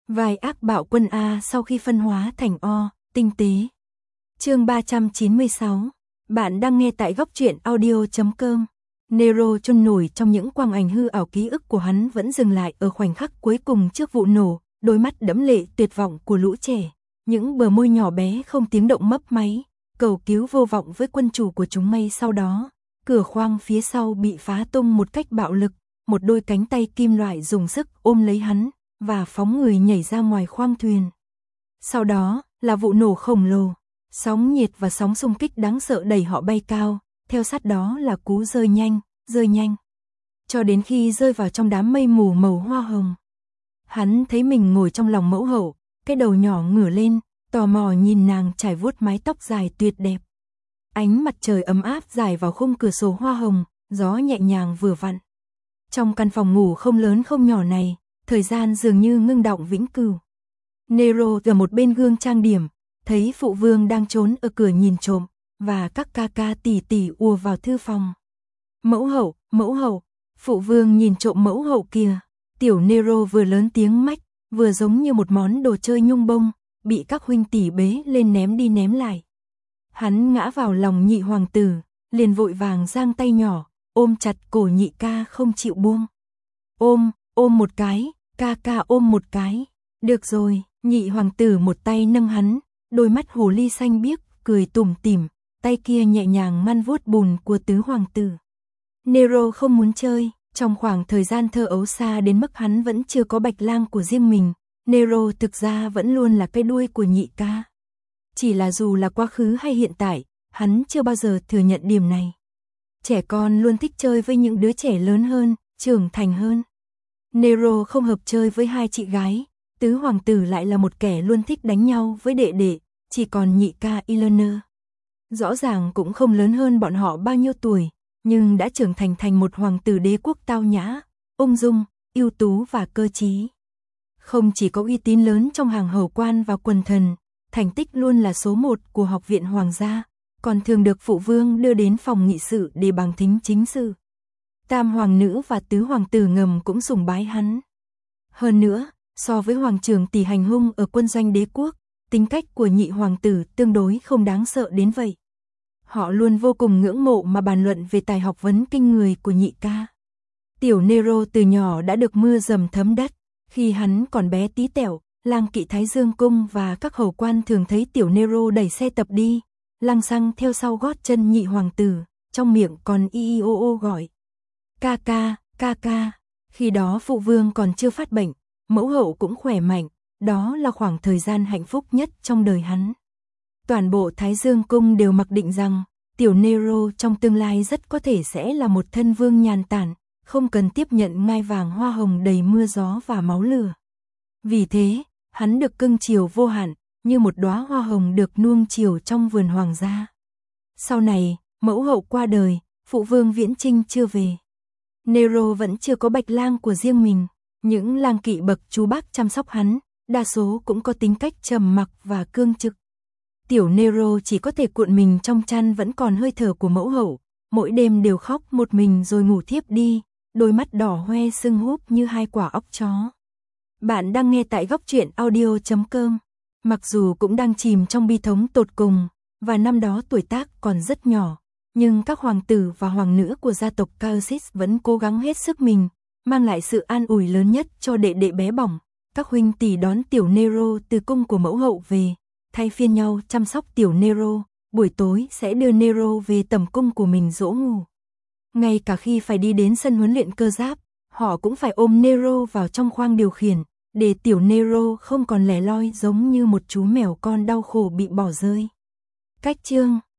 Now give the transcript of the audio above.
Vài ác bạo quân A sau khi phân hóa thành O, tinh tế. Chương 396. Bạn đang nghe tại góc truyện audio.com. Nero chôn nổi trong những quang ảnh hư ảo, ký ức của hắn vẫn dừng lại ở khoảnh khắc cuối cùng trước vụ nổ, đôi mắt đẫm lệ tuyệt vọng của lũ trẻ, những bờ môi nhỏ bé không tiếng động mấp máy, cầu cứu vô vọng với quân chủ của chúng. May sau đó, cửa khoang phía sau bị phá tung một cách bạo lực, một đôi cánh tay kim loại dùng sức ôm lấy hắn và phóng người nhảy ra ngoài khoang thuyền. Sau đó là vụ nổ khổng lồ, sóng nhiệt và sóng xung kích đáng sợ đẩy họ bay cao, theo sát đó là cú rơi nhanh, cho đến khi rơi vào trong đám mây mù màu hoa hồng. Hắn thấy mình ngồi trong lòng mẫu hậu, cái đầu nhỏ ngửa lên, tò mò nhìn nàng trải vuốt mái tóc dài tuyệt đẹp. Ánh mặt trời ấm áp rải vào khung cửa sổ hoa hồng, gió nhẹ nhàng vừa vặn. Trong căn phòng ngủ không lớn không nhỏ này, thời gian dường như ngưng đọng vĩnh cửu. Nero ở một bên gương trang điểm, thấy phụ vương đang trốn ở cửa nhìn trộm, và các ca ca tỷ tỷ ùa vào thư phòng. Mẫu hậu, phụ vương nhìn trộm mẫu hậu kìa. Tiểu Nero vừa lớn tiếng mách, vừa giống như một món đồ chơi nhung bông, bị các huynh tỷ bế lên ném đi ném lại. Hắn ngã vào lòng nhị hoàng tử, liền vội vàng giang tay nhỏ, ôm chặt cổ nhị ca không chịu buông. Ôm một cái, ca ca ôm một cái. Được rồi, nhị hoàng tử một tay nâng hắn, đôi mắt hồ ly xanh biếc, cười tủm tỉm, tay kia nhẹ nhàng man vuốt bùn của tứ hoàng tử. Nero không muốn chơi, trong khoảng thời gian thơ ấu xa đến mức hắn vẫn chưa có bạch lang của riêng mình, Nero thực ra vẫn luôn là cái đuôi của nhị ca. Chỉ là dù là quá khứ hay hiện tại, hắn chưa bao giờ thừa nhận điểm này. Trẻ con luôn thích chơi với những đứa trẻ lớn hơn, trưởng thành hơn. Nero không hợp chơi với hai chị gái, tứ hoàng tử lại là một kẻ luôn thích đánh nhau với đệ đệ, chỉ còn nhị ca Eleanor. Rõ ràng cũng không lớn hơn bọn họ bao nhiêu tuổi, nhưng đã trưởng thành một hoàng tử đế quốc tao nhã, ung dung, ưu tú và cơ trí. Không chỉ có uy tín lớn trong hàng hầu quan và quần thần, thành tích luôn là số 1 của học viện hoàng gia, còn thường được phụ vương đưa đến phòng nghị sự để bằng thính chính sự. Tam hoàng nữ và tứ hoàng tử ngầm cũng sùng bái hắn. Hơn nữa, so với hoàng trưởng tỷ hành hung ở quân doanh đế quốc, tính cách của nhị hoàng tử tương đối không đáng sợ đến vậy. Họ luôn vô cùng ngưỡng mộ mà bàn luận về tài học vấn kinh người của nhị ca. Tiểu Nero từ nhỏ đã được mưa dầm thấm đất, khi hắn còn bé tí tẹo, lang kỵ Thái Dương cung và các hầu quan thường thấy tiểu Nero đẩy xe tập đi, lăng xăng theo sau gót chân nhị hoàng tử, trong miệng còn i o o gọi. Ca ca. Khi đó phụ vương còn chưa phát bệnh, mẫu hậu cũng khỏe mạnh, đó là khoảng thời gian hạnh phúc nhất trong đời hắn. Toàn bộ Thái Dương cung đều mặc định rằng, tiểu Nero trong tương lai rất có thể sẽ là một thân vương nhàn tản, không cần tiếp nhận ngai vàng hoa hồng đầy mưa gió và máu lửa. Vì thế, hắn được cưng chiều vô hạn, như một đóa hoa hồng được nuông chiều trong vườn hoàng gia. Sau này, mẫu hậu qua đời, phụ vương viễn chinh chưa về. Nero vẫn chưa có bạch lang của riêng mình, những lang kỵ bậc chú bác chăm sóc hắn, đa số cũng có tính cách trầm mặc và cương trực. Tiểu Nero chỉ có thể cuộn mình trong chăn vẫn còn hơi thở của mẫu hậu, mỗi đêm đều khóc một mình rồi ngủ thiếp đi, đôi mắt đỏ hoe sưng húp như hai quả óc chó. Bạn đang nghe tại góc truyện audio.com. Mặc dù cũng đang chìm trong bi thống tột cùng, và năm đó tuổi tác còn rất nhỏ, nhưng các hoàng tử và hoàng nữ của gia tộc Caersis vẫn cố gắng hết sức mình, mang lại sự an ủi lớn nhất cho đệ đệ bé bỏng. Các huynh tỷ đón tiểu Nero từ cung của mẫu hậu về, thay phiên nhau chăm sóc tiểu Nero, buổi tối sẽ đưa Nero về tẩm cung của mình dỗ ngủ. Ngay cả khi phải đi đến sân huấn luyện cơ giáp, họ cũng phải ôm Nero vào trong khoang điều khiển, để tiểu Nero không còn lẻ loi giống như một chú mèo con đau khổ bị bỏ rơi. Cách chương